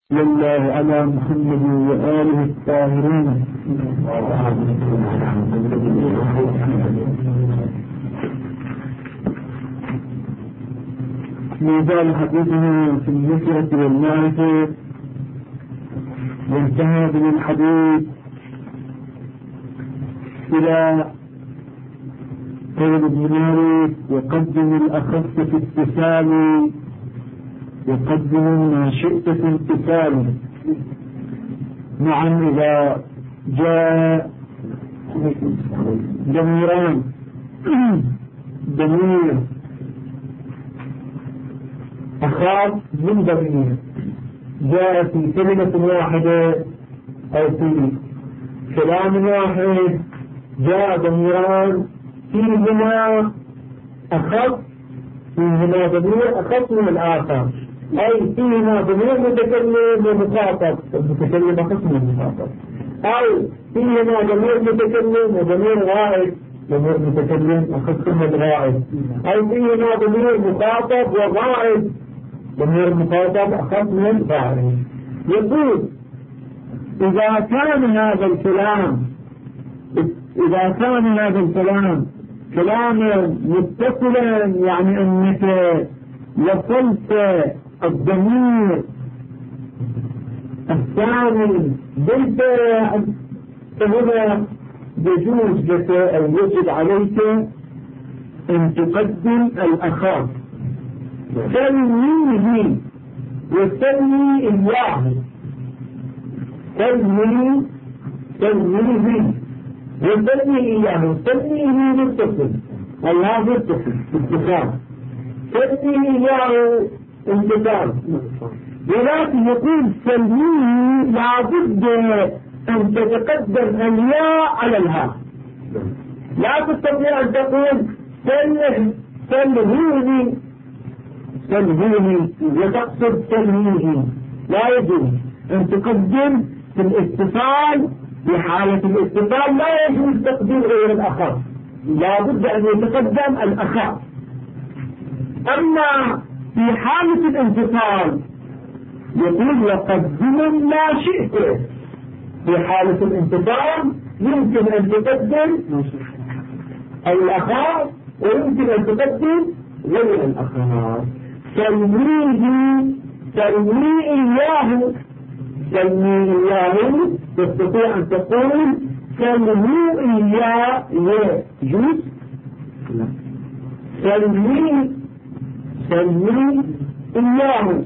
لله على محمد وآله الطاهرين. ميزان حديثنا في النكرة والمعرفة، وانتهى بالحديث إلى قول ابن مالك: وقدم الأخف في اتصال وقدم ما شئت في امتثال. نعم، إذا جاء ضميران، ضمير أخاف من ضمير جاء في كلمة واحدة أو في كلام واحد، جاء ضميران فيهما أخف، فيهما ضمير أخف من الآخر، أي فيهما ضمير متكلم ومخاطب، المتكلم أخف من المخاطب، أو فيهما ضمير متكلم وضمير غائب، ضمير متكلم أخف من الغائب، أو فيهما ضمير مخاطب وغائب، ضمير مخاطب أخف من الغائب. يقول: إذا كان هذا الكلام كلاما متصلا، يعني أنك وصلت الضمير الثاني بالفعل، فهنا يجوز لك أو يجب عليك أن تقدم الأخاف، سلميه وسلمي إياه، سلميه وسلمي إياه، سلميه متصل، الله متصل اتصال، سلمي إياه انتصال. ولكن يقول سلميه لابد أن تتقدم الياء على الهاء، لا تستطيع أن تقول سلموني وتقصد سلميه، لا يجوز أن تقدم في الاتصال. في حالة الاتصال لا يجوز تقديم غير الأخف، لا بد أن يتقدم الأخف. أما في حالة الانفصال يقول: وقدم ما شئت. في حالة الانفصال يمكن أن تقدم الأخف ويمكن أن تقدم غير الأخف. سلمي إياه تستطيع أن تقول سلموا إياه، يجوز. سلمي إياه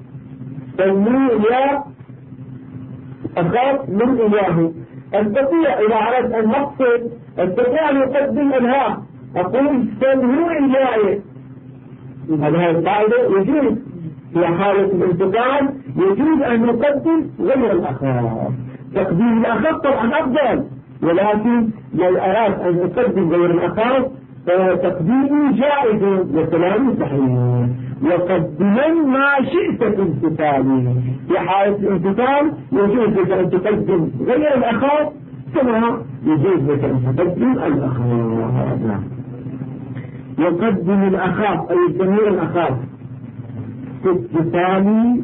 أخاف من إياه. أستطيع إذا أردت أن أقصد أستطيع أن أقدم الهاء، أقول سلموا إياه، هذه القاعدة يجوز. في حالة الانتقال يجوز أن يقدم غير الأخاف. تقديم الأخاف طبعا أفضل، ولكن لو أراد أن يقدم غير الأخاف فتقديمه جائز وكلامه صحيح. وقدم ما شئت في انتقاله. في حالة الانتقال يجوز لك أن تقدم غير الأخاف كما يجوز لك أن تقدم الأخاف. يقدم الأخاف أي الضمير الأخاف في اتصالي،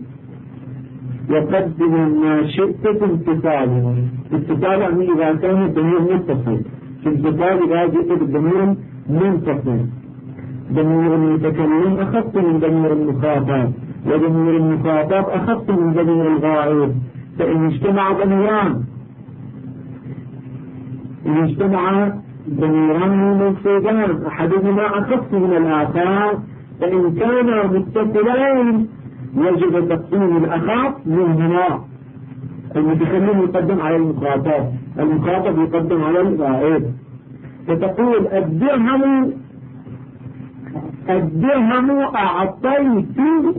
يقدم ما شئت في امتثاله. اتصال يعني إذا كان الضمير متصل، في امتثال إذا جئت بالضمير منفصل. ضمير المتكلم أخف من ضمير المخاطب، وضمير المخاطب أخف من ضمير الغائب. فإن اجتمع ضميران منصوبان أحدهما أخف من الآخر، فإن كانا متصلين يجب تقديم الأخف منهما. المتكلم يقدم على المخاطب يقدم على الغائب. فتقول الدرهم أعطيت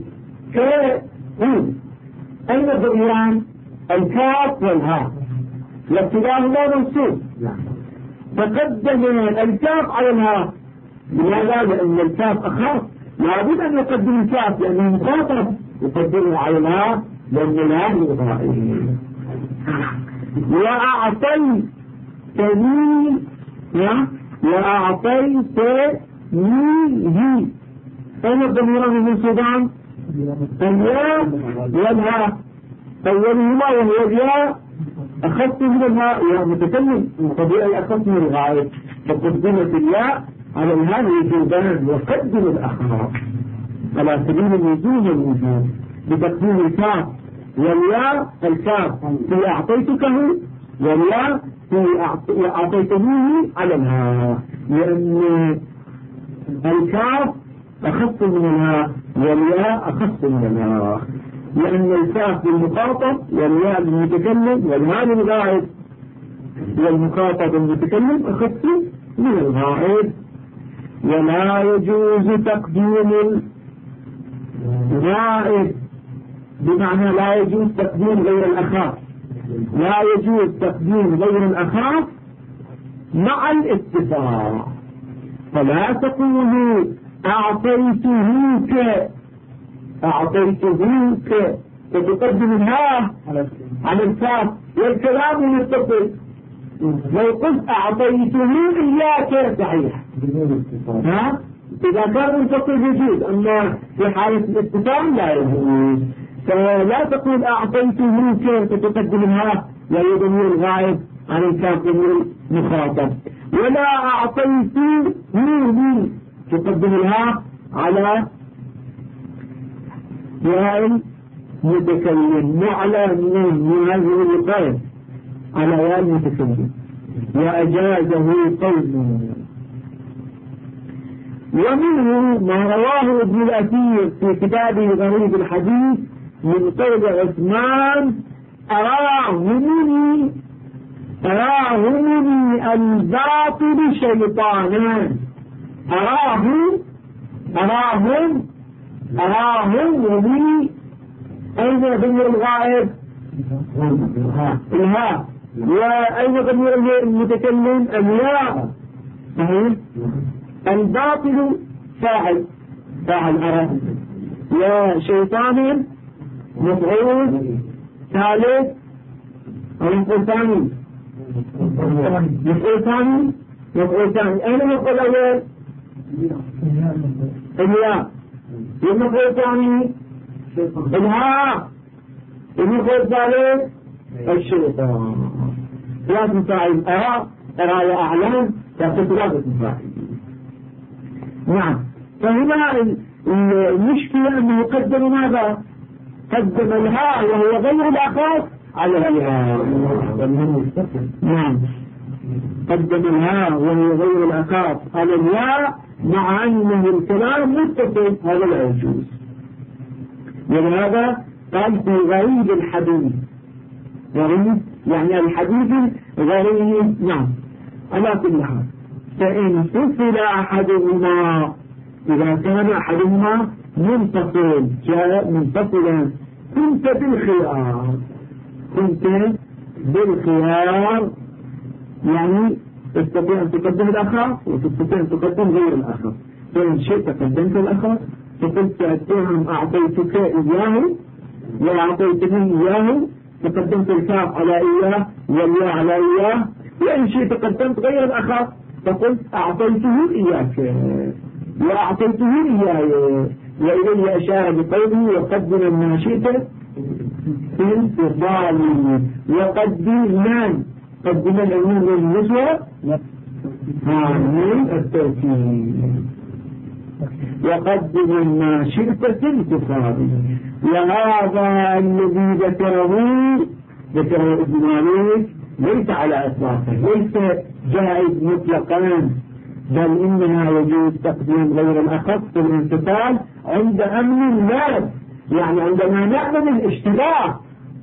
أين الضميران؟ الكاف والهاء، وابتداهما منصوب، فقدم الكاف على الهاء. لماذا؟ لأن الكاف أخف، لابد أن يقدم الكاف لأنه مخاطب، يقدمه على الهاء لأن الهاء للغائب. وأعطيتني أين الضميران المنصوبان؟ الياء والهاء. أولهما وهو الياء أخذت من الهاء يا متكلم طبيعي أخذت من الغائب فقدمت الياء على الهاء وجوبان وقدم الأخر على سبيل الوجوب والوجوب بتقديم الكاف والياء الكاف في أعطيتكه والياء في أعطيتنيه على الهاء لأن الكاف أخذت من الهاء والياء أخذت من الهاء لأن الكاف للمخاطب والياء للمتكلم والهاء للغائب والمخاطب المتكلم أخذت من الغائب. ولا يجوز تقديم الغائب بمعنى لا يجوز تقديم غير الأخاف لا يجوز تقديم غير الأخاف مع الاتفاق. فلا تقولوا أعطيته ك فتقدم الهاء على الكاف والكلام متصل. لو قلت أعطيته إياك صحيح إذا كان منفصل يجوز أما في حالة الاتصال لا يجوز. فلا تقول أعطيته ك فتقدم الهاء وهي ضمير الغائب عن الكاف المخاطب ولا أعطيته تقدم الهاء على ياء المتكلم معلى من هذه الوقاية على ياء المتكلم وأجازه قوله. ومنه ما رواه ابن الأثير في كتابه غريب الحديث من قول عثمان أراهمني الباطل شيطانان. أراهم ومن أين ضمير الغائب الهاء وأين ضمير المتكلم الياء صحيح. الباطل فاعل أراهم وشيطان مفعول ثالث مفعول ثاني أين مفعول أول الياء المفعول الثاني الهاء المفعول الثالث الشيطان. ثلاث مفاعيل أرى وأعلم تأخذ ثلاثة مفاعيل. نعم. فهنا المشكلة أنه يقدم ماذا؟ قدم الهاء وهو غير الأخاف على الياء. نعم قدم الهاء وهو غير الأخاف على الياء مع أنه الكلام متصل هذا لا يجوز. ولهذا قال في غريب الحديث غريب يعني الحديث غريب. نعم على كل حال فإن فصل أحدهما إذا كان أحدهما منفصل جاء منفصلا كنت بالخيار يعني تستطيع أن تقدم الأخر وتستطيع أن تقدم غير الأخر. فإن شئت قدمت الأخر فقلت أتهم أعطيتك إياه وأعطيتني إياه فقدمت الكاف على إياه والياء على إياه. وإن شئت قدمت غير الأخر فقلت أعطيته إياك وأعطيته إياي. وإليه أشار بقوله وقدم ما شئت في انفصال وقدم قدم العلوم والنسوة من التوكيد وقدم ما شئت في انفصال. وهذا الذي ذكره ابن مالك ليس على إطلاقه ليس جائز مطلقا بل إنما يجوز تقديم غير الأخص في الانفصال عند أمن الناس يعني عندما نعمل الاشتباه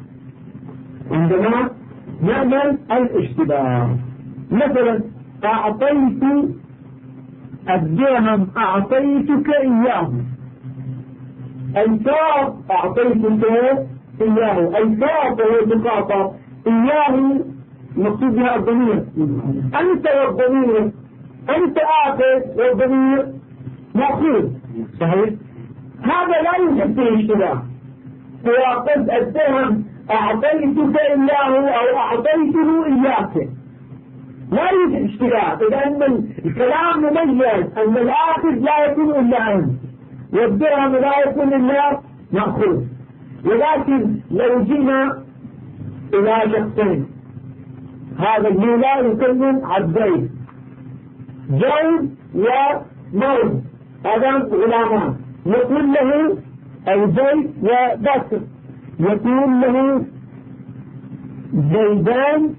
مثلا أعطيت الدرهم أعطيتك إياه الكاف أعطيتك إياه الكاف هو المخاطب إياه مقصود بها الضمير أنت والضمير أنت آخذ والضمير مأخوذ صحيح. هذا لا يوجد فيه اشتباه. هو قد الدرهم أعطيتك إياه أو أعطيته إياك لا يوجد اشتباه. إذا أن الكلام مميز أن الآخذ لا يكون إلا أنت والدرهم لا يكون إلا مأخوذ. ولكن لو جينا إلى شخصين، هذا المولى يكون عبدين زوج ومولى، هذان غلامان، يقول له الزيد وبكر، يقول له زيدان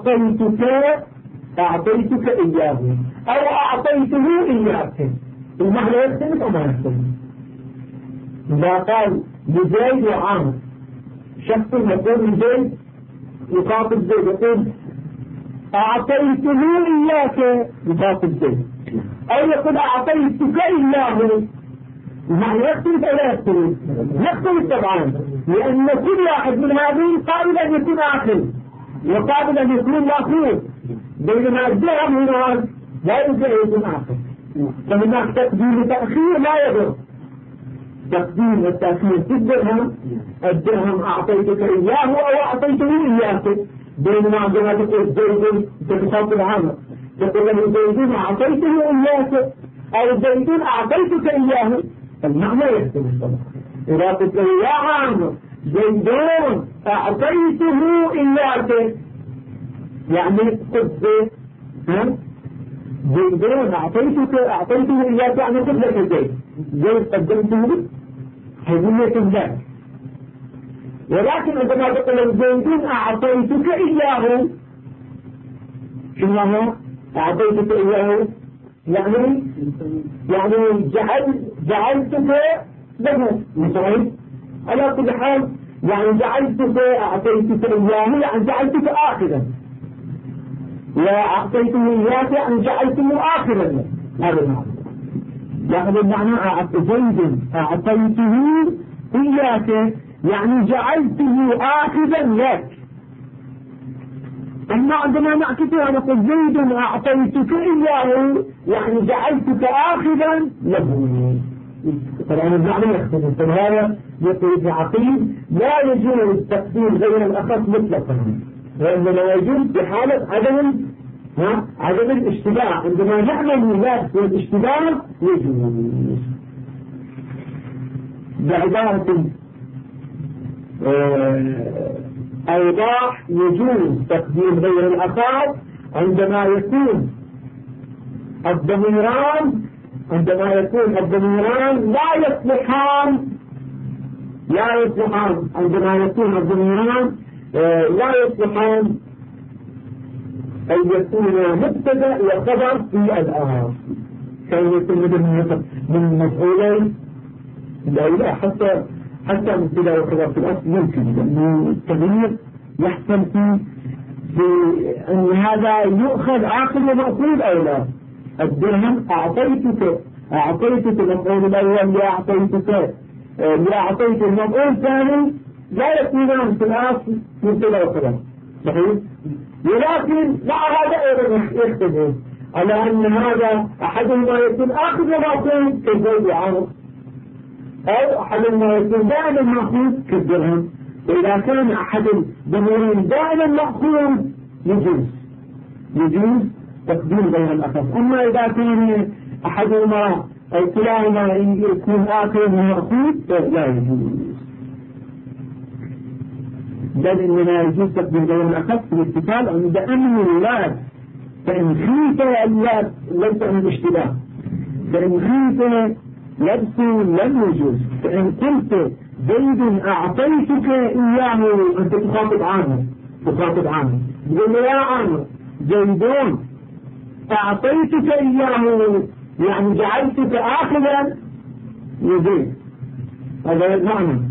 أعطيتك إياه أو أعطيته إياك، المعنى يختلف أو ما يختلف؟ إذا قال لزيد وعامر، شخص يقول لزيد يخاطب زيد يقول أعطيته إياك يخاطب زيد، أو يقول أعطيتك إياه، المعنى يختلف أو لا يختلف؟ يختلف طبعا، لأن كل واحد من هذه قابل أن يكون آخر وقابل أن يكون مأخوذ، بينما الدرهم هنا لا يمكن أن يكون آخر، فهناك تقديم وتأخير لا يضر. تقديم والتأخير في الدرهم أعطيتك إياه أو أعطيته إياك، بينما عندما تقول زيد تخاطب عامر تقول له زيد أعطيته إياك أو زيد أعطيتك إياه، المعنى يختلف طبعا. إذا قلت له يا عامر زيدون أعطيته إياك، يعني قلت زيدون أعطيته إياك، يعني قلت لك زيد قدمته هدية لك. ولكن عندما تقول زيدون أعطيتك إياه، شنو هو أعطيتك إياه؟ يعني جعلتك له مثلا، على كل حال يعني جعلتك أعطيتك إياه يعني جعلتك آخرا، وأعطيته إياك يعني جعلته آخرا، هذا المعنى. يعني المعنى زيد أعطيته إياك يعني جعلته آخرا لك. أما عندما نعكسها نقول زيد أعطيتك إياه يعني جعلتك آخذا له. طبعا المعنى يختلف، فهذا يقول ابن عقيل لا يجوز التقديم غير الأخص مطلقا، وإنما يجوز بحالة عدم الاشتباه، عندما نعمل ميلاد والاشتباه يجوز. بعبارة أوضاح يجوز تقديم غير الأخص عندما يكون الضميران لا يصلحان، عندما يكون الضميران لا يصلحان أن يكون مبتدأ وخبر في الآن، كان يكون من مفعولين لا حتى مبتدأ وخبر في الأصل يمكن، لأنه التغيير يحصل في أن هذا يؤخذ آخر ومأخوذ أو لا. الدرهم أعطيتك المفعول الأول لأعطيت المفعول الثاني لا يكونان في الأصل مبتدأ وخبر، صحيح؟ ولكن مع هذا أيضا يختلف على أن هذا أحدهما يكون آخر ومأخوذ كالزيد وعمر، أو أحدهما يكون دائما مأخوذ كالدرهم. وإذا كان أحد الضميرين دائما مأخوذ يجوز تقديم غير الأخص. أما إذا كان أحدهما أو كلاهما يكون آخر مأخوذ لا يجوز، بل إننا يجوز تقديم غير الأخص في الاتكال عند أمن اللاد، فإن خيف اللاد ليس من الاشتباه، فإن خيف لبس لم يجوز. فإن قلت زيد أعطيتك إياه أنت تخاطب عامر يقول يا عامر زيدون أعطيتك إياه يعني جعلتك آخذا يزيد، هذا المعنى.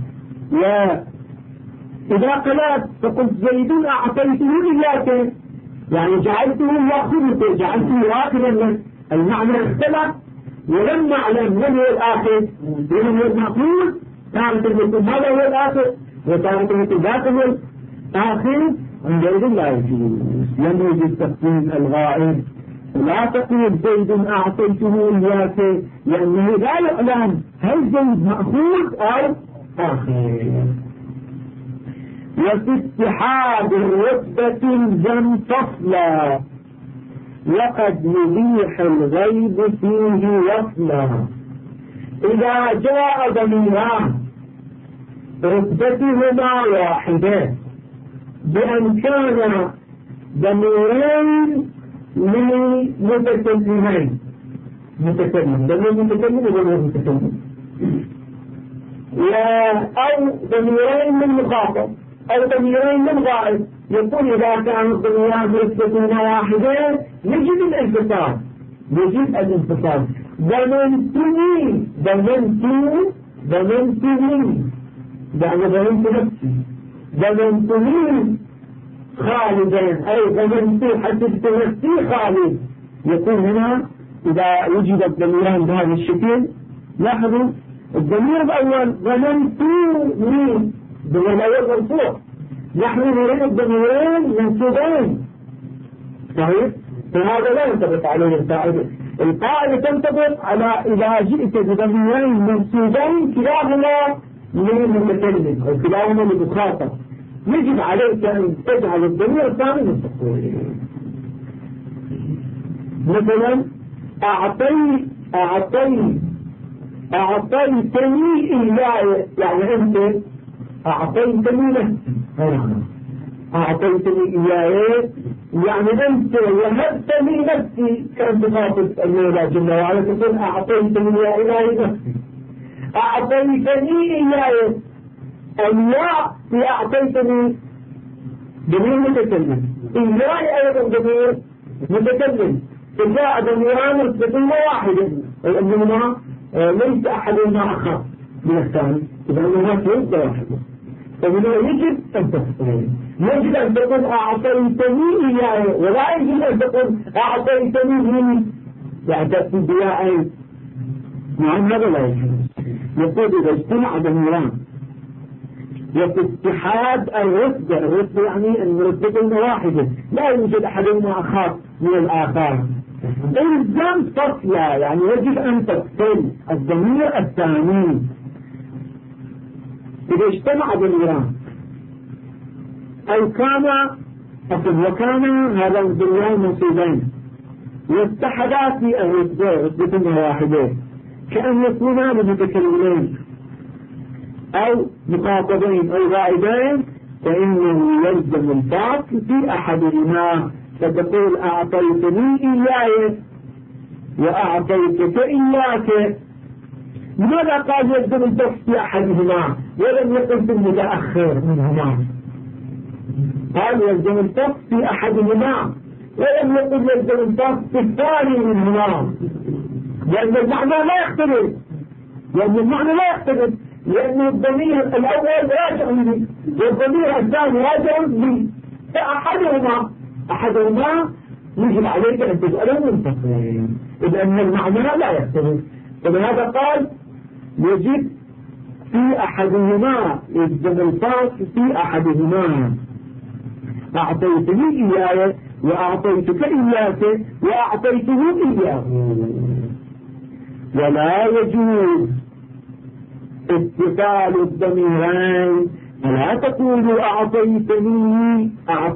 وإذا قلت فقلت زيدون أعطيته إياك يعني جعلته يأخذك، جعلته آخذا لك، المعنى اختلف. ولم نعلم من هو الآخر ومن هو المأخوذ، كانت المثل هذا هو الآخر وكانت المثل ذاك هو الآخر، عندئذ لا يجوز، لم يجوز تقديم الغائب. لا تقول زيد أعطيته إياك لأنه لا يعلم هل زيد مأخوذ أو آخر. وفي اتحاد الرتبة الزم فصلا وقد يبيح الغيب فيه وصلا. إذا جاء ضميران رتبتهما واحدة بأن كان ضميرين لمتكلمين متكلم ضمير متكلم وضمير متكلم أو ضميرين للمخاطب أو ضميرين للغائب. يقول إذا كان الضميران رتبتهما واحدة يجب الانفصال ضمنتني يعني ضمنت نفسي ضمنتني خالدا أي ضمنت حسبت نفسي خالد. يكون هنا إذا وجد الضميران بهذا الشكل لاحظوا الضمير الأول ضمنتني الضمير الأول مرفوع نحن نريد الضميرين منصوبين صحيح فهذا لا ينطبق عليه القاعدة تنطبق على إذا جئت بضميرين منصوبين كلاهما للمتكلم أو كلاهما للمخاطب يجب عليك أن تجعل الضمير الثاني مستقبل. مثلا أعطيتني إياه يعني أنت أعطيتني نفسي أعطيتني إياه يعني أنت وهبتني نفسي كأنت خاطب المولى جل وعلا تقول أعطيتني يا إلهي نفسي أعطيتني إياه الله في أعطيتني ضمير متكلم إياه أيضا ضمير متكلم فجاء ضميران رتبتهما واحدة لأنهما ليس أحدهما أخف من الثاني إذا أنهما رتبة واحدة فهنا يجب أن تفصل يجب أن تقول أعطيتني إياه ولا يجب أن تقول أعطيتني مني يعني تأتي بياء نعم هذا لا يجب. يقول إذا اجتمع ضميران وفي اتحاد الرتبة يعني أن رتبتهما واحدة لا يوجد أحدهما أخف من الآخر إلزام فصلا يعني يجب أن تفصل الضمير الثاني. إذا اجتمع ضميران أو وكان هذا الضميران منصوبين واتحدا في الرتبة رتبتهما واحدة كأن يكونا لمتكلمين أو مخاطبين أو غائبين فإنه يلزم الفصل في أحدهما فتقول أعطيتني إياه وأعطيتك إياك. لماذا قال يلزم الفصل في أحدهما ولم يقل في المتأخر منهما؟ قال يلزم الفصل في أحدهما ولم يقل يلزم الفصل في الثاني منهما لأن المعنى لا يختلف لأن الضمير الأول راجع لي والضمير الثاني راجع لي فأحدهما يجب عليك أن تجعله منفصلين لأن المعنى لا يختلف. فلهذا قال يجب في أحدهما يلزم الفصل في أحدهما أعطيتني إياه وأعطيتك إياك وأعطيته إياه. ولا يجوز اتصال الضميرين فلا تقولوا أعطيتني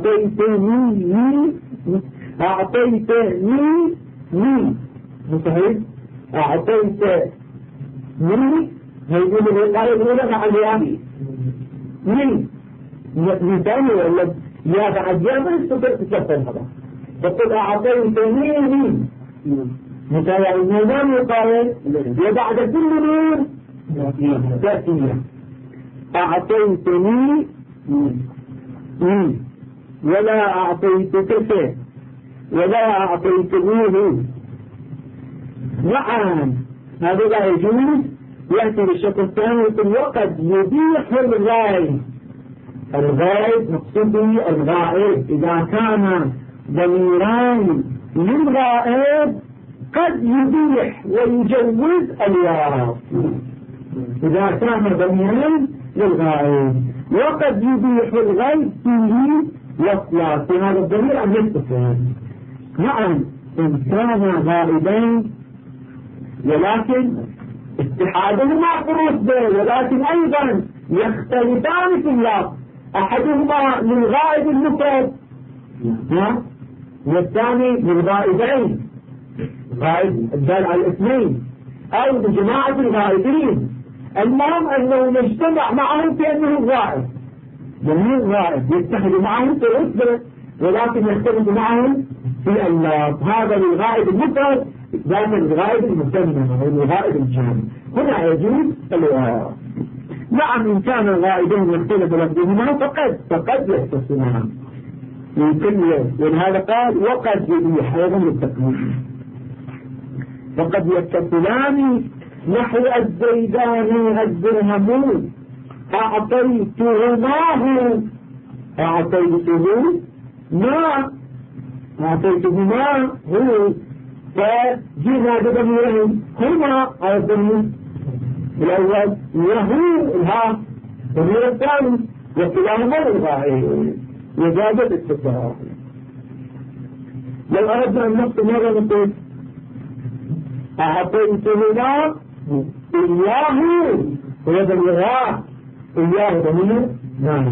صحيح أعطيتني هيقول الرقاية الأولى مع اليابي مثاني ولا يا بعد يا ما يستطيع تتلفل هذا تقول أعطيتني مثلا النظام يقال وبعد كل نور ذاتية أعطيتني ولا أعطيتك شيء ولا أعطيتنيه. نعم هذا لا يجوز. يأتي بالشكل الثاني وقد يبيح الغائب مقصود به الغائب إذا كان ضميران للغائب قد يبيح ويجوز الواو إذا كان ضميرين للغائب وقد يبيح الغيب فيه وصلا في هذا الضمير أن يتصل. نعم إن كان غائبين ولكن اتحادهما في الرتبة ولكن أيضا يختلفان في اللفظ أحدهما للغائب المفرد والثاني للغائبين غائب الدال على الاثنين أو لجماعة الغائبين المهم أنه نجتمع معهم في أنه غائب، ضمير غائب يتحد معهم في الرتبة ولكن يختلف معهم في اللفظ. هذا للغائب المفرد، ذاك للغائب المثنى أو الغائب الجامع. هنا يجوز الإعراب. نعم إن كان الغائبين يختلف لفظهما فقد يتصلان يمكن، ولهذا قال وقد يبيح أيضا للتقليد، وقد يتصلان نحو الزيداني الدرهمون أعطيته ما هو، فجينا بضميرهم هما على الضمير الأول وهو الها ضمير الثاني وكلاهما الغائب وجاز الاتصال. لو أردنا أن نقصد ماذا نقول؟ أعطيتهما إياه ويد الغاء إياه ضمير نعم.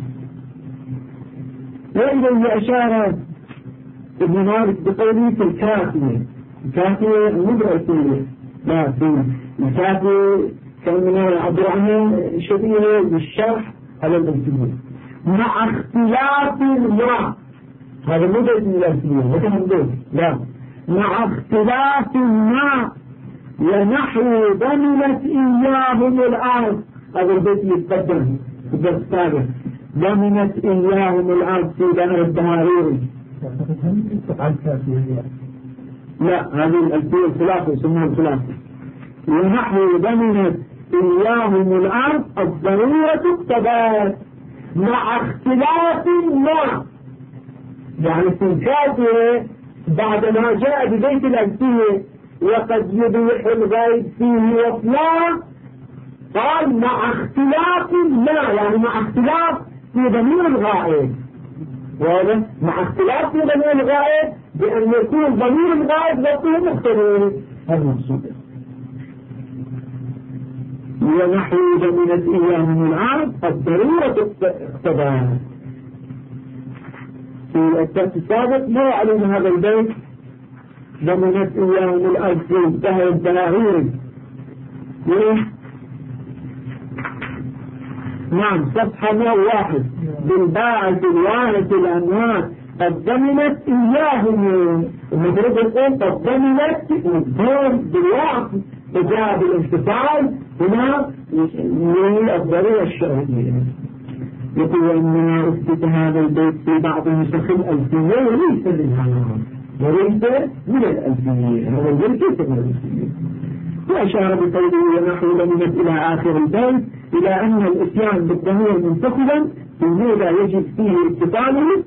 وإذا أشار ابن مالك بقوله في الكافية مدرسية، لا في الكافية كأننا يعبر عنه شبيه بالشرح على الألفية مع اختلاف ما، هذا مدرس من الألفية لا مع اختلاف ما ونحو ضمنت إياهم الأرض. هذا البيت يتقدم في الدرس السابق، ضمنت إياهم الأرض في دهر الدهاريري. لا هذه الألفية الثلاثة يسمونها الثلاثة. ونحو ضمنت إياهم الأرض الضرورة اقتضت مع اختلاف ما، يعني في الكافية بعدما جاء ببيت الألفية وقد يبيح الغيب فيه وفلا، قال مع اختلاف ما، يعني مع اختلاف في ضمير الغائب، واضح؟ مع اختلاف في ضمير الغائب بأن يكون ضمير الغائب لفظه مختلف. هذا المقصود. ونحو ضمنت إياهم الأرض الضرورة اقتضاها. في الدرس السابق ما علينا هذا البيت ضمنت إياهم الأرض في دهر الدهاريري. نعم صفحة 101 بالباعث الوارث الأنواع قد ضمنت إياهم المفروض يقول قد ضمنت الدور بالوقت وجاء بالانتصال هنا للضرورة الشرعية. يقول إنما أثبت هذا البيت في بعض نسخ الألفية وليس منها وليس من الألفية، هذا البيت ليس من الألفية. وأشار بقوله ونحو ضمنت إلى آخر البيت إلى أن الإتيان بالضمير منتقلا لماذا يجب فيه اتصاله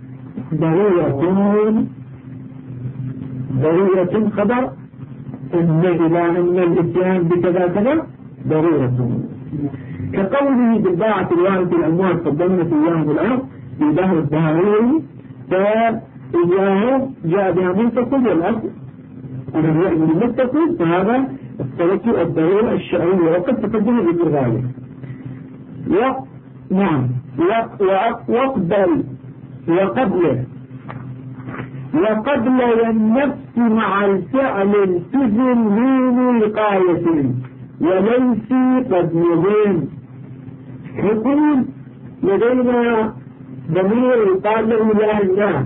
ضرورة خبر إن إلى أن الإتيان بكذا كذا ضرورة، كقوله بالباعة الوارث الأموات قد ضمنت إياهم الأرض في دهر الدهاريري فإياه جاء بها منتقل والأصل أنه يعمل المتصل، فهذا التوجه الضرورة الشرعية وقد تقدم بالغالب. نعم وقبل النفس مع الفعل التزم من وقاية وليس قد يبين. يقول لدينا ضمير يقال له يا الناس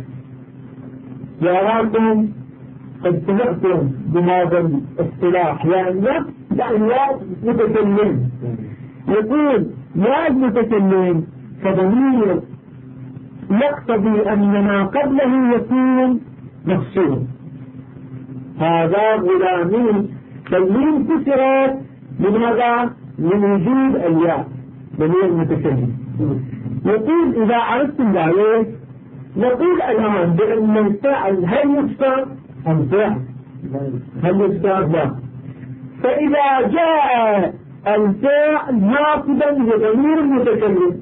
يراكم قد سمعتم بهذا الاصطلاح يا النفس يعني يا متكلم. يقول يا المتكلم كضمير يقتضي أن ما قبله يكون مفصول. هذا غلامين فالمين كسرت لماذا؟ من وجود الياء ضمير المتكلم. يقول إذا عرفتم ذلك نقول الآن بأن الفاعل هل يكسر أم فعل؟ هل يكسر؟ لا. فإذا جاء الفاعل ناقضا لضمير المتكلم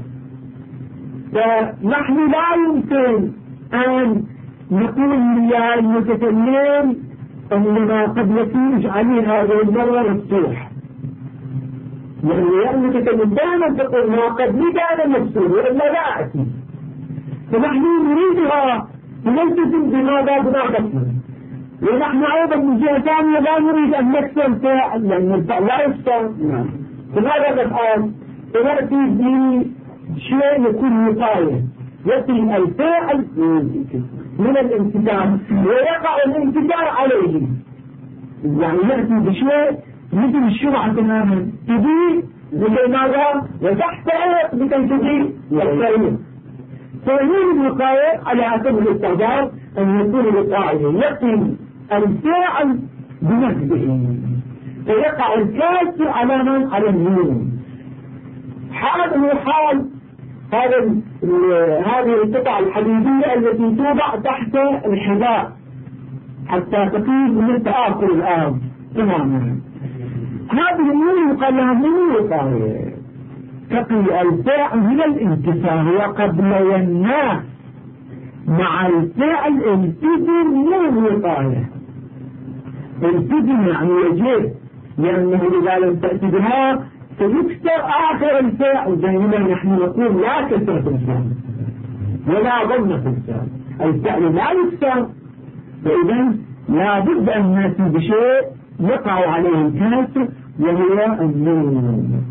فنحن لا يمكن أن نقول يا المتكلم أننا قد يكون عليه هذه المرة مفتوح، يعني يا المتكلم دائما تقول ما قد لي كان مفتوح وإلا لا أتي، فنحن نريدها نلتزم بماذا بنعرفنا ونحن أيضا من جهة ثانية لا نريد أن نكسر الفاعل لأن الفاعل لا يكسر. فماذا نفعل؟ فنأتي بشيء يكون وقاية، يأتي الفاعل من الانتكار ويقع الانتكار عليه، يعني يأتي بشيء مثل الشرع تماما تجي لكي ماذا؟ وتحترق لكي تجي التأويل. فهي الوقاية على حسب الاستعداد أن يكون الوقاية يأتي الفاعل بنفسه فيقع الكاسر على من؟ على النون. حاله حال هذه القطع الحديدية التي توضع تحت الحذاء حتى تقيم من تآكل الآن تماما. هذه النون يقال لها من الوقاية، تقي الفاعل من الانكسار وقبل والناس مع الفاعل التزم من الوقاية. التزم يعني يجب، لأنه إذا لم تأتي بها سيكسر آخر الفاعل، بينما نحن نقول لا كسر في الفاعل ولا ضمن في الفاعل، الفاعل لا يكسر، فإذا لا بد أن نأتي بشيء يقع عليه الكسر وهو النون.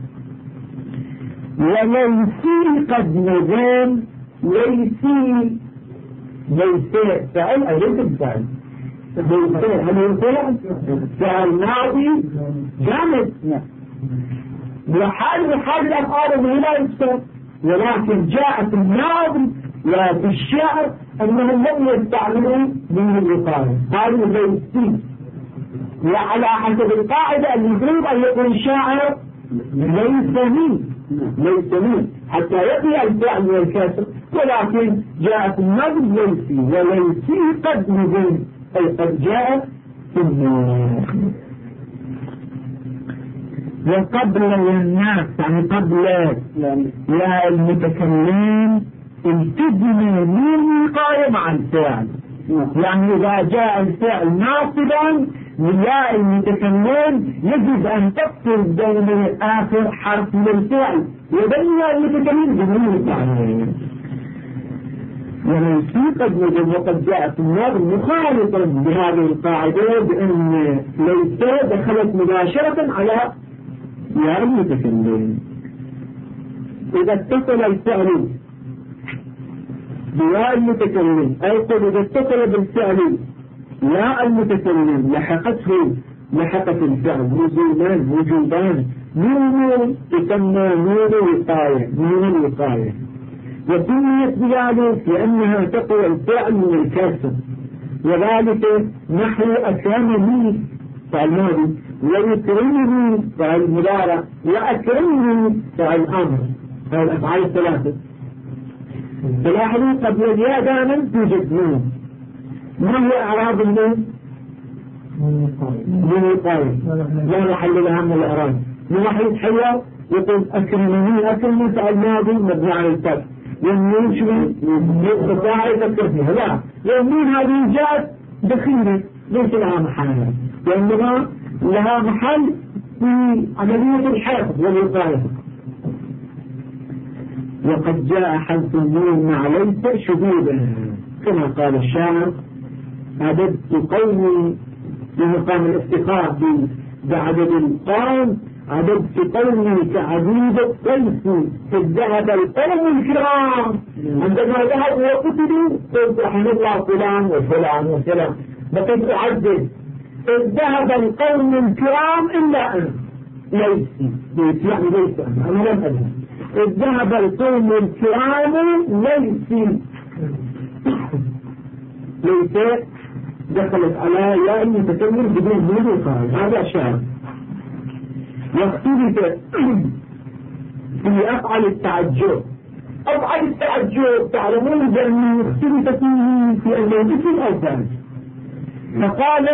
وليسي قد نظام ليسي فعل أليس الفعل هل ينفع فعل ماضي جامد وحال الأفعال لا يكسر، ولكن جاءت الماضي وفي الشعر أنهم لم يستعملوا من الوقاية قالوا ليسي، وعلى حسب القاعدة المفروض أن يكون الشاعر ليس مين حتى يقي الفعل من الكسر، ولكن جاءت الماضي ليسي وليسي قد نزل أي قد جاء في النار. وقبل الناس يعني قبل لا المتكلم التزم من الوقاية مع الفعل، يعني إذا جاء الفعل ناصبا لياء المتكلم يجب أن تفصل بين آخر حرف من الفعل وبين المتكلم بمن الفعل. وليس قد نجد وقد جاء في النار مخالفا بهذه القاعدة بأن ليس دخلت مباشرة على ياء المتكلم. إذا اتصل الفعل بياء المتكلم أي قد إذا اتصل بالفعل لا المتكلم لحقت الفعل وجودان نون تسمى نون الوقاية وسميت بذلك لأنها تقوى الفعل من الكسر، وذلك نحو أكرمني فعل ماضي ويكرمني فعل مضارع وأكرمني فعل أمر، هذه الأفعال الثلاثة. تلاحظوا قبل الياء دائما توجد نون. ما هي أعراض النون؟ من الوقاية لا محل لها من الإعراب. من واحد يتحير يقول أكرمني فعل ماضي مبني على الفتح، والنون شنو؟ يستطيع يفكر فيها، لا، والنون هذه جاءت دخيلة ليس لها محل، وإنما لها محل في عملية الحفظ والوقاية. وقد جاء حذف النون مع ليس شذوذا كما قال الشاعر عددت قومي في مقام الافتخار بعدد القوم، عددت قومي كعديد الطيف إذ ذهب القوم الكرام. عندما ذهبوا وقتلوا قلت رحم الله فلان وفلان وفلان، بقيت أعدد إذ ذهب القوم الكرام إلا أنا ليس أنا لم أذهب، إذ ذهب القوم الكرام ليس دخلت على ياء المتكلم بدون نون وقاية. هذا شعر. واختلف في أفعل التعجب. أفعل التعجب تعلمون بأنه اختلف فيه في الموقف الأول، فقال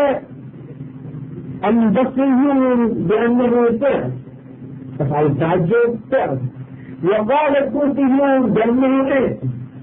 البصريون بأنه فعل أفعل التعجب فعل، وقال الكوفيون بأنه إيه؟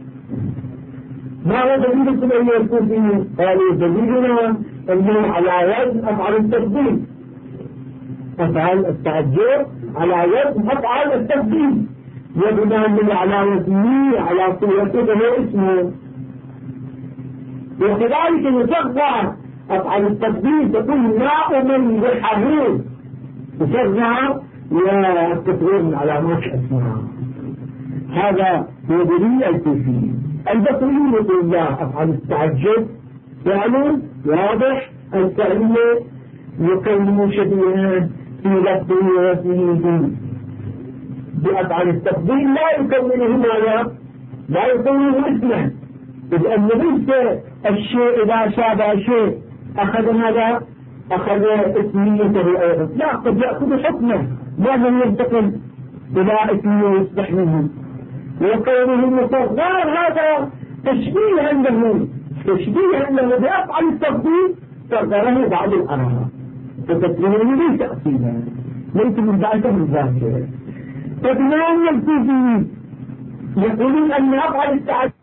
ما هو دليلكم أيها الكوفيون؟ قالوا دليلنا أنه على وزن أفعل التفضيل، أفعل التعجب على وزن أفعل التفضيل، وبما أنه على وزنه على صورته هو اسمه، وكذلك يصغر أفعل التفضيل تقول ماء من بحرور تسرع وتطوير من علامات الأسماء. هذا هو دليل الكوفي. البصريين يقول لا، أفعل التعجب فعل واضح الفعلية يكون شبيها في لفظه ووزنه. بأفعل التفضيل لا يكونه ماذا؟ لا يكونه اسما، لأن ليس الشيء إذا شابه شيء أخذ ماذا؟ أخذ اسميته أيضا، لا، قد يأخذ حكمه لأنه ينتقل إلى اسمه يصبح منه. وكونه مصغر هذا تشبيه عنده، تشبيه عنده بأفعل التفضيل صغره بعض الأمر، فتسليمه ليس أصيلا، ليس من بعده من ذاك. فبناء الكوفيين يقولون أن أفعل التعجب،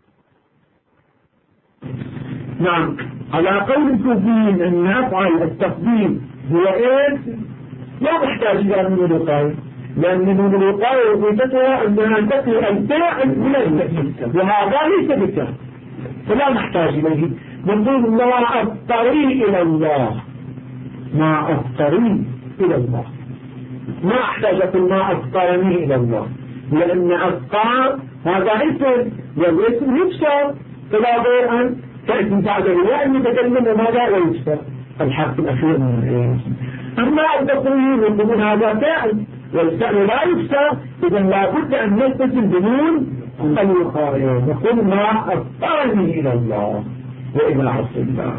نعم، على قول الكوفيين أن أفعل التفضيل هو إيه؟ لا تحتاج إلى من الوقاية، لأن من الوقاية وظيفتها أنها تقي الفاعل من الفعل، وهذا ليس بكر، فلا نحتاج إليه. نقول ما أفطري إلى الله، ما أفطري إلى الله، ما أحتاج أقول ما أفطرني إلى الله، لأن أفطار هذا اسم، والاسم يفسر، فلا غير أن تأتي بعد الرواية المتكلم وماذا ويفسر الحرف الأخير من الاسم. أما البصريين يقولون هذا فعل، والفعل لا يفسر، إذا لا بد أن نلتزم بدون الوقاية. نقول ما أفطرني إلى الله وإلى عصر الله.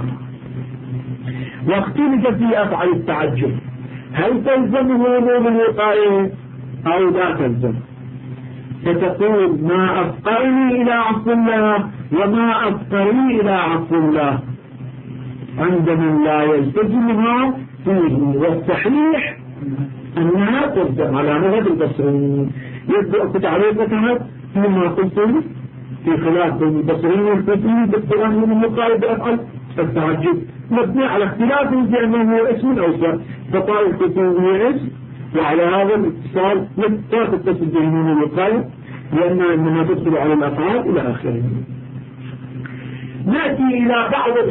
واختلف في أفعل التعجب، هل تلزمه نوم الوقاية أو لا تلزم؟ فتقول ما أفطرني إلى عصر الله وما أفطرني إلى عصر الله، عندما لا يلتزمها فيه. والصحيح أنها تلزم على مذهب البصريين. يبدأ تعريفتها مما قلتم في خلاف البصريين والكوفيين بالقرآن من المقارب بأفعل التعجب، مبني على اختلاف في أنه هو اسم أوسع، فقال الكوفيين هو اسم، وعلى هذا الاتصال لا تتصل به من الوقاية، لأنها إنما تدخل على الأفعال إلى آخره. نأتي إلى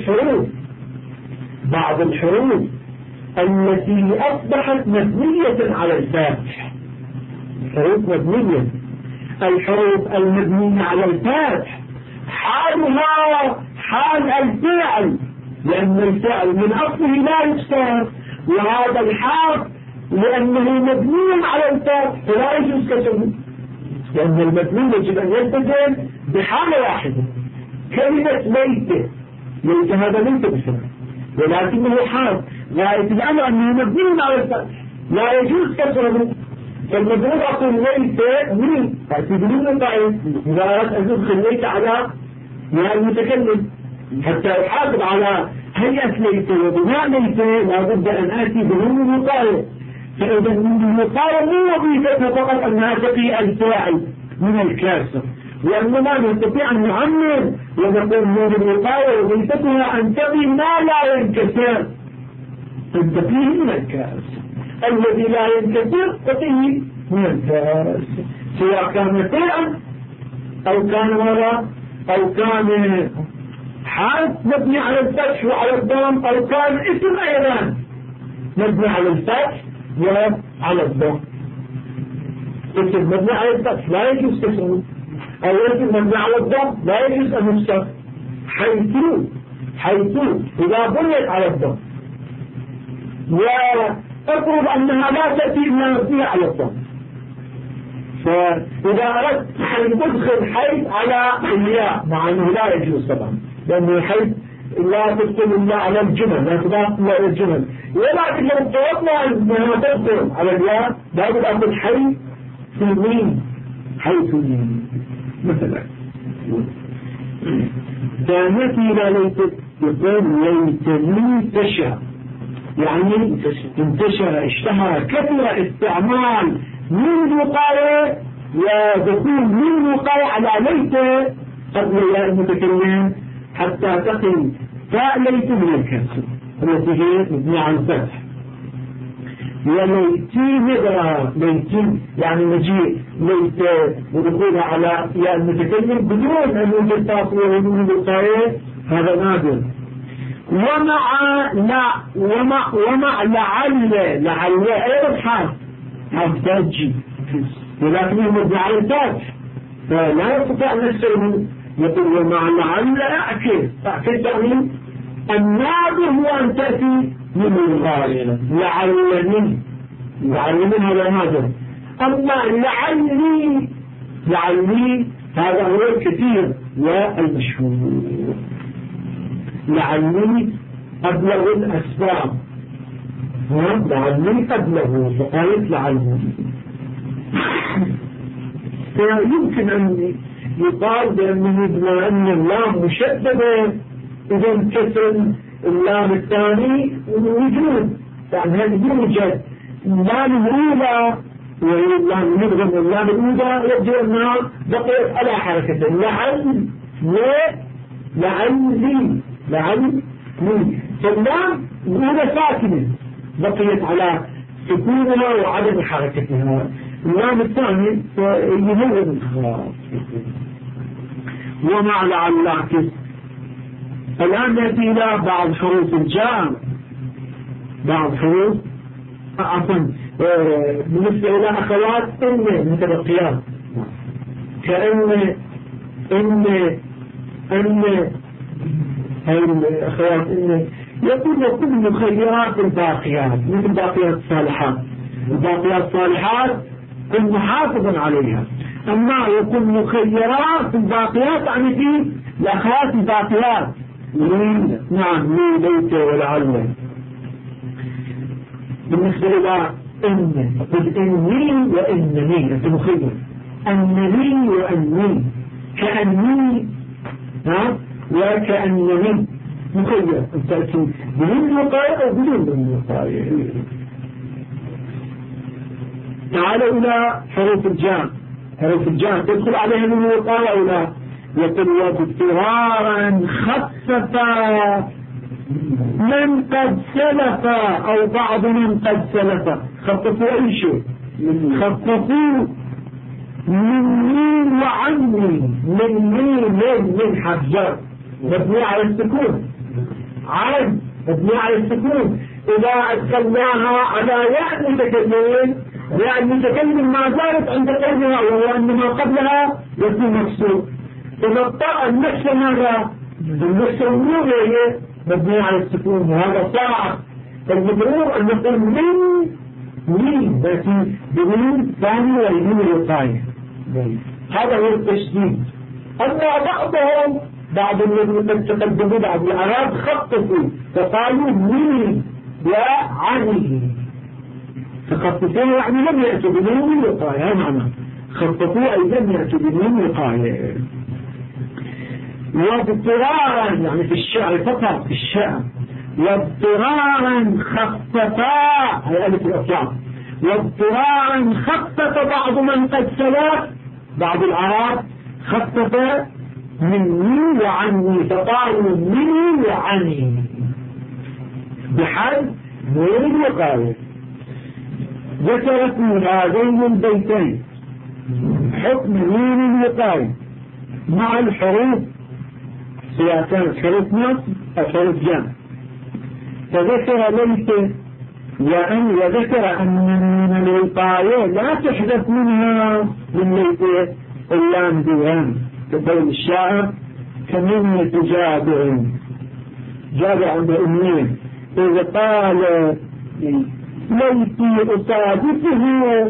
بعض الحروف التي أصبحت مبنية على الفاتح. حروف مبنية، الحروف المبنية على الفاتح حالها حال الفعل، لأن الفعل من أصله لا يكسر، وهذا الحرف لأنه مبني على الفاتح فلا يجوز كسره، لأن المبني يجب أن يلتزم بحالة واحدة. كلمة ليس هذا ليس بسبب، ولكنه حرف غاية الأمر أنه مبني على الفتح لا يجوز كسره. فالمفروض أقول ليس من تأتي بدون الضعيف، إذا أردت أن أدخل ليس على المتكلم حتى أحافظ على هيئة ليس وبناء ليس، لابد أن آتي بدون الوقاية. فإذا من الوقاية مو وظيفتها فقط أنها تقي الفاعل من الكاسر، وإنما نستطيع أن نعمر ونقول من الوقاية وظيفتها أن تقي ما لا ينكسر، أن تقيه من الكاسر. الذي لا ينكسر تقيه من الكاسر، سواء كان فعل أو كان مرة أو كان حرف مبني على الفتح وعلى الضم، أو كان اسم أيضا مبني على الفتح وعلى الضم. اسم مبني على الفتح لا يجوز كسره، أو اسم مبني على الضم لا يجوز أن يكسر، حيث إذا بنيت على الضم، وأفرض أنها لا تأتي إلا مبنية على الضم. فإذا أردت أن تدخل حيث على الياء، مع أنه لا يجوز طبعا، لأنه حيث لا تدخل إلا على الجمل، لا تضاف إلا على الجمل، ولكن لو طلبنا أنها تدخل على الياء لابد أن تدخل حيث في الميم، حيث الميم مثلا. ثانيتي لا ليست، يقول ليتني تشاء، يعني انتشر اشتهر كثر استعمال من الوقاية ودخول من الوقاية على ليت قبل ياء المتكلم حتى تقي فاء ليت من الكسر التي هي مبنية على الفتح. وليتي نقرأ ليتي يعني نجي ليت ودخولها على ياء المتكلم بدون أن يوجد تاصيل من الوقاية، هذا نادر. ومع لا ومع لعل أيضا حرف تاجي، ولكنه مبني على التاج فلا يستطيع أن يستلم. يقول ومع لعل أعكس يعني النابه هو أن تأتي من الغاية لعل من هذا. أما لعلي هذا هو الكثير والمشهور. لعلي أبلغ الأسباب، لعلي أبلغ فقالت لعلي. فيمكن أن يقال بأنه بما أن اللام مشددة إذا انكسر اللام الثاني وجود، يعني هذا يوجد اللام الأولى وهي اللام المدغم. اللام الأولى يبدو أنها بقيت على حركة لعلي فاللام الأولى ساكنة بقيت على سكونها وعدم حركتها. اللام الثاني يهون الخلاص. ومع لعل اعكس. الآن نأتي إلى بعض حروف الجام، بعض حروف عفوا بالنسبة إلى أخوات إن متبقيات كأن هاي الأخوات إن يكون كل مخيرات الباقيات مثل باقيات الصالحات. الباقيات الصالحات كن محافظا عليها، أما يكون مخيرات الباقيات يعني في الأخوات الباقيات نعم ليت ولعل. بالنسبة إلى إن قد إني وإنني أنت مخير، أنني وأني كأني وكأنني مخير. التأكيد بدون وقاية أو بدون وقاية. تعالوا إلى حروف الجام. حروف الجام تدخل عليها من الوقاية أو لا؟ يقول واضطرارا خففا من قد سلف أو بعض من قد سلف. خففوا أي شيء، خففوا مني وعني. من حجر مبني على السكون، عن مبني على السكون. إذا أدخلناها على ياء المتكلمين يعني المتكلم ما زالت عند قلبها وهو أن ما قبلها يكون مكسور. إذا اضطر النفس ماذا؟ النفس المرورة هي مبني على السكون وهذا صعب. فالمضرور أن نقول من لكن بدون ثاني ويدون الوقاية. هذا هو التشديد. أما بعض الذين تقدموا بعض العرب خطفوا فقالوا من وعني. فخطفوه يعني لم يأتوا بدون الوقاية، معنى خطفوه أي لم يأتوا بدون الوقاية. واضطرارا يعني في الشعر فقط في الشعر. واضطرارا خففا هي ألف الأطلاق. واضطرارا خفف بعض من قد سلف، بعض العرب خفف مني وعني فقالوا مني وعني بحال غير الوقاية. ذكرت من هذين البيتين حكم نون الوقاية مع الحروف سواء كانت حروف نصب أو حروف جمع. فذكر ليس وذكر أن من الوقاية لا تحدث منها من ليس اللام ديان كقول الشاعر كمنة جابع عند أمين إذا قال ليتي أصادفه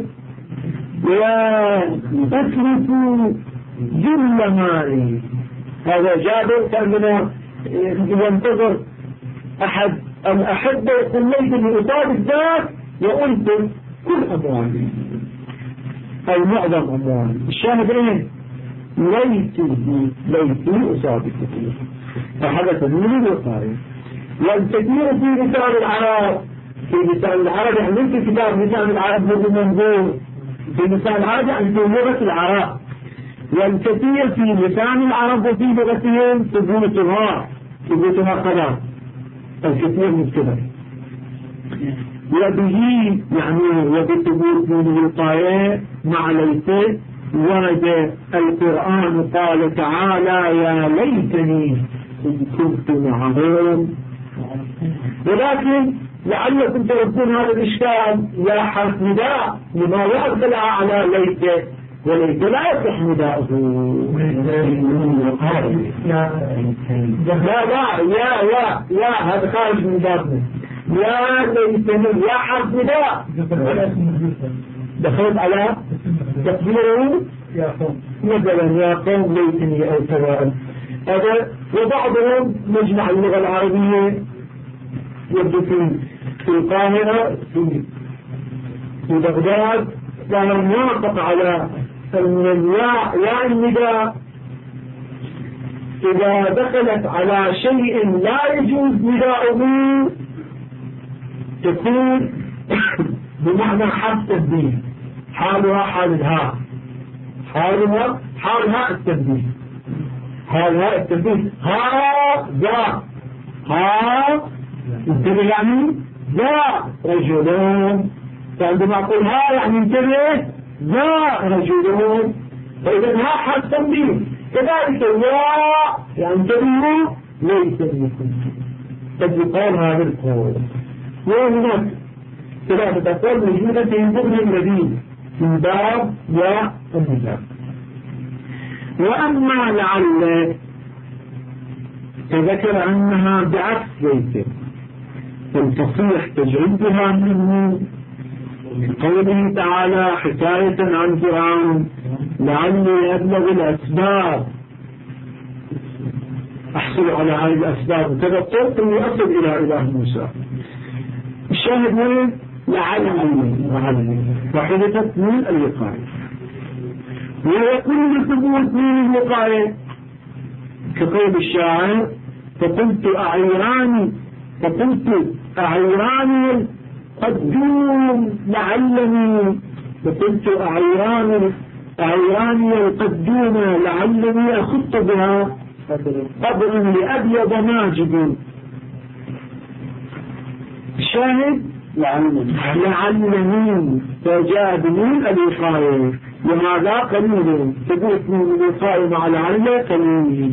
وأسلف جل مالي. هذا جابر كأننا ينتظر أحد الأحبة يقول ليتني أصادف ذات وأنتم كل أموالي أو معظم أموالي. الشاهد إيه؟ ليتي أصادفه فحدث من الوقاية. والكثير في لسان العرب يعني في كتاب لسان العرب بالمنظور في لسان العرب يعني في لغة العرب. والكثير في لسان العرب وفي لغتهم ثبوتها قدر الكثير من كده. وبه يعني وبثبوت من الوقاية مع ليته ورد القرآن قال تعالى يا ليتني إن كنت معهم ولكن لعلكم تردون هذا الإشكال يا حرف نداء لماذا أدخل على ليت وليت لا يصح نداؤه. لا هذا خارج من بابنا. يا ليتني يا حرف نداء دخلت على تقديره مثلا يا قوم ليتني أو سواء. هذا وبعضهم مجمع اللغة العربية يبدو في القاهرة في بغداد كان موافق على أن يا النداء إذا دخلت على شيء لا يجوز نداؤه تكون بمعنى حرف تبديل، حالها حال الهاء، حالها التبديل، حالها التبديل. ذا انتبه يعني ذا رجلون، فعندما أقول ها يعني انتبه ذا رجلون، فإذا ها حرف تبديل. كذلك يعني انتبهوا ليس منكم قد يقال هذا القول. وهناك ثلاثة أقوال موجودة في ضمن الذين من باب يا النجاة. وأما لعل تذكر أنها بعكس ليس فالتصيح تجعلها منه من قوله تعالى حكاية عن فرعون لعلي أبلغ الأسباب أحصل على هذه الأسباب وتذكرت أني أصل إلى إله موسى. الشاهد من لعلي وحدثت من الوقاية، ويكون الثبوت من الوقاية كقول الشاعر فقلت أعيراني القدوم لعلني، فقلت أعيراني القدوم لعلني أخط بها قبر لأبيض ماجد. الشاهد لعلني فجاد من الوقاية، وهذا قليل ثبوت من الوقاية مع لعل قليل.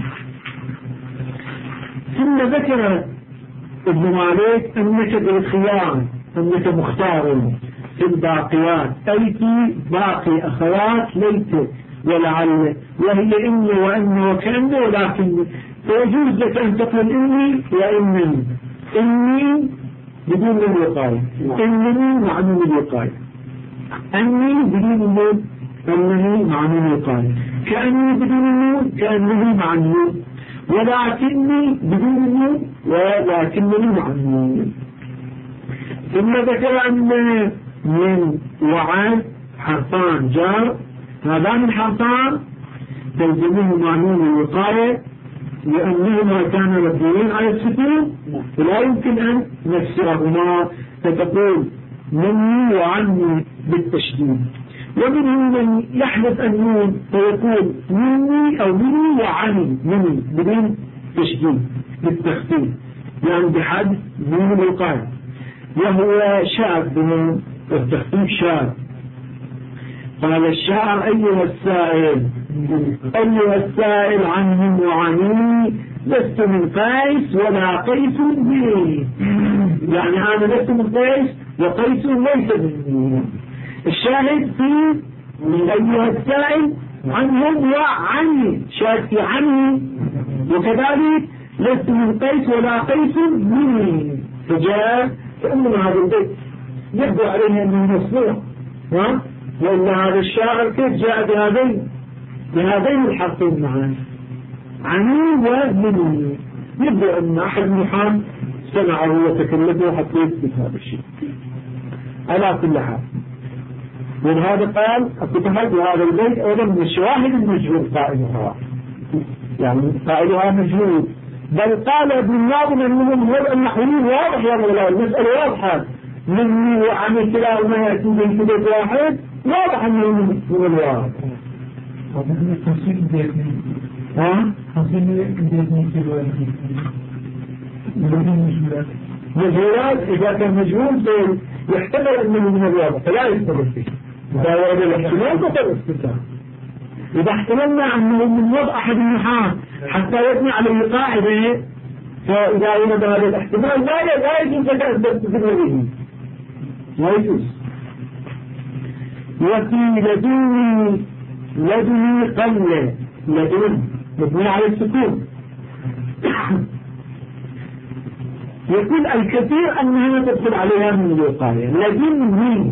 ثم ذكر ابن مالك أنك بالخيار أنك مختار في الباقيات أي في باقي أخوات ليت ولعل، وهي إني وأن وكأن ولكن، فيجوز لك أن تقول إني وإنني. إني بدون الوقاية، إنني مع من الوقاية، أني بدون النون، أنني مع من الوقاية، كأني بدون النون، كأنني مع النون، ولكني بدون النون، ولكنني مع النون. ثم ذكر أن من وعن حرفان جار، هذان الحرفان تلزمهما نون الوقاية لأنهما كان مبنيين على السكون ولا يمكن أن نكسرهما، فتقول مني وعني بالتشديد. ومنه من يحدث النون فيقول مني أو مني وعني، مني بدون تشديد بالتخفيف يعني بحد نون الوقاية، وهو شاذ من التخفيف شاذ. قال الشاعر أيها السائل عنهم وعني لست من قيس ولا قيس بي، يعني أنا لست من قيس وقيس ليس مني. الشاهد في أيها السائل عنهم وعني، شاهد في عني، وكذلك لست من قيس ولا قيس مني. فجاء فأمنا هذا البيت يبدو عليه أنه مصنوع، وأن هذا الشاعر كيف جاء بهذين الحرفين معا عني ومني. يبدو أن أحد النحاة سمعه وتكلمه حتى يثبت هذا الشيء. على كل حال من هذا قال أكتبت هذا البيت أيضا من الشواهد المجهول قائلها، يعني قائلها مجهول، بل قال ابن الناظم أنهم هو النحويين واضح يا مولاي، المسألة واضحة مني وعن كلاهما يأتي من كتاب واحد، واضح أنه من الواضح. مجهولات إذا كان مجهول يحتمل أنه من الواضح فلا يستمر فيه، إذا ورد الاحتمال فقد استثناء. إذا احتملنا أنه من وضع أحد النحاة حتى يبني عليه قاعدة فإذا ورد هذا الاحتمال لا يجوز لك أن تستدل به، لا يجوز. وفي لدني قل، لدن مبني على السكون. يقول الكثير أنها تدخل عليها من الوقاية، لدني،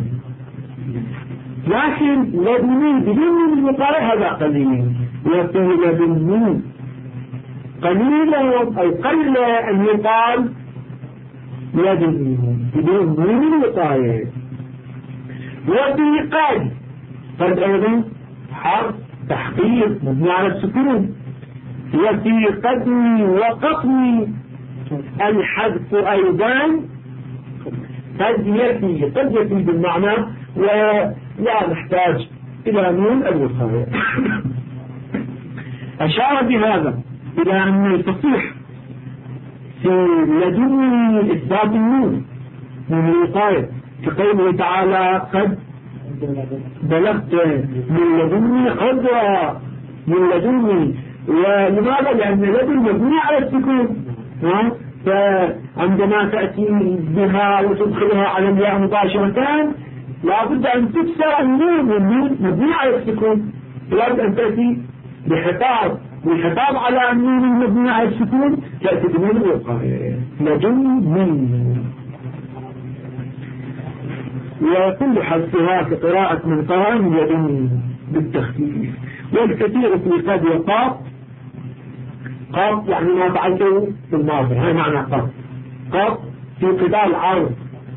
لكن لدني بدون من الوقاية هذا قليل. وفي لدني قليلا أي قل أن يقال لدني بدون من الوقاية. وفي قد أيضا حرف تحقيق مبني على السكون. وفي قدمي وقطني الحذف أيضا قد يفي بالمعنى ولا نحتاج إلى نون الوقاية. أشار بهذا إلى أن الفصيح في لدني إثبات النون من الوقاية كقوله تعالى قد بلغت من لدني قدرا من لدني. ولماذا؟ لأن لدن مبني على السكون، فعندما تأتي بها وتدخلها على الياء مباشرة لا بد أن تكسر النون، والنون مبني على السكون، لا بد أن تأتي بخطاب والخطاب على النون المبني على السكون تأتي بنون الوقاية لدني. وكل حذفها كقراءة من قرآن يدني بالتخفيف. والكثير في قد وقاف، قاف يعني ما فعلته في الماضي، هذا معنى قاف. قاف في قتال عرض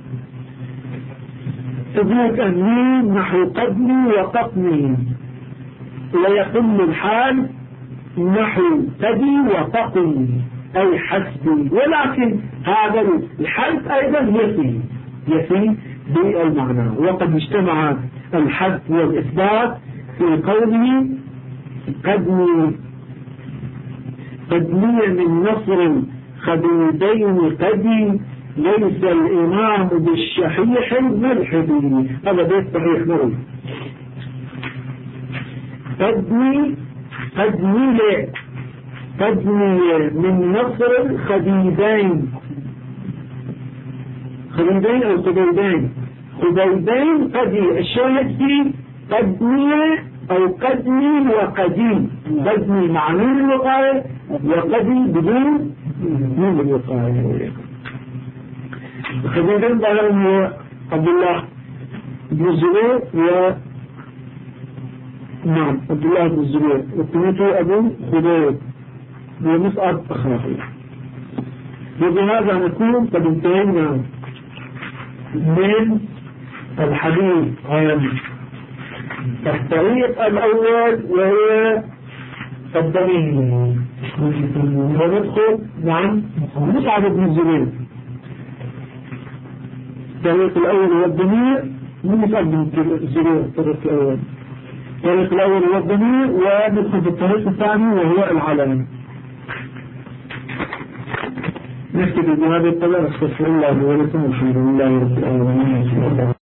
ثبوت النين نحو قدني وقطني، ويقل الحال نحو قدي وقطني أي حسبي. ولكن هذا الحذف أيضا يفي بالمعنى. وقد اجتمع الحذف والإثبات في قوله قدني من نصر خدودين قدي ليس الإمام بالشحيح الملحدي. هذا بيت صحيح مروي. قدني من نصر خديدين أو خديدين قدي. الشاهد في قدني أو قدني وقدي، قدني مع نون الوقاية وقدي بدون نون الوقاية. خديدين ظهرهم هو عبد الله بن الزبير عبد الله بن الزبير، وكنيته أبو خديد ومصعب أخلاقي. وبهذا نكون قد انتهينا من الحديث عن الطريق الأول وهي الضمير، وندخل عن مصعب بن الزبير. الطريق الأول هو الضمير من مصعب بن الزبير. الطريق الأول هو الضمير، وندخل في الطريق الثاني وهو العلم. نكتب بهذا القدر. استغفر الله ولكم، الحمد لله رب العالمين.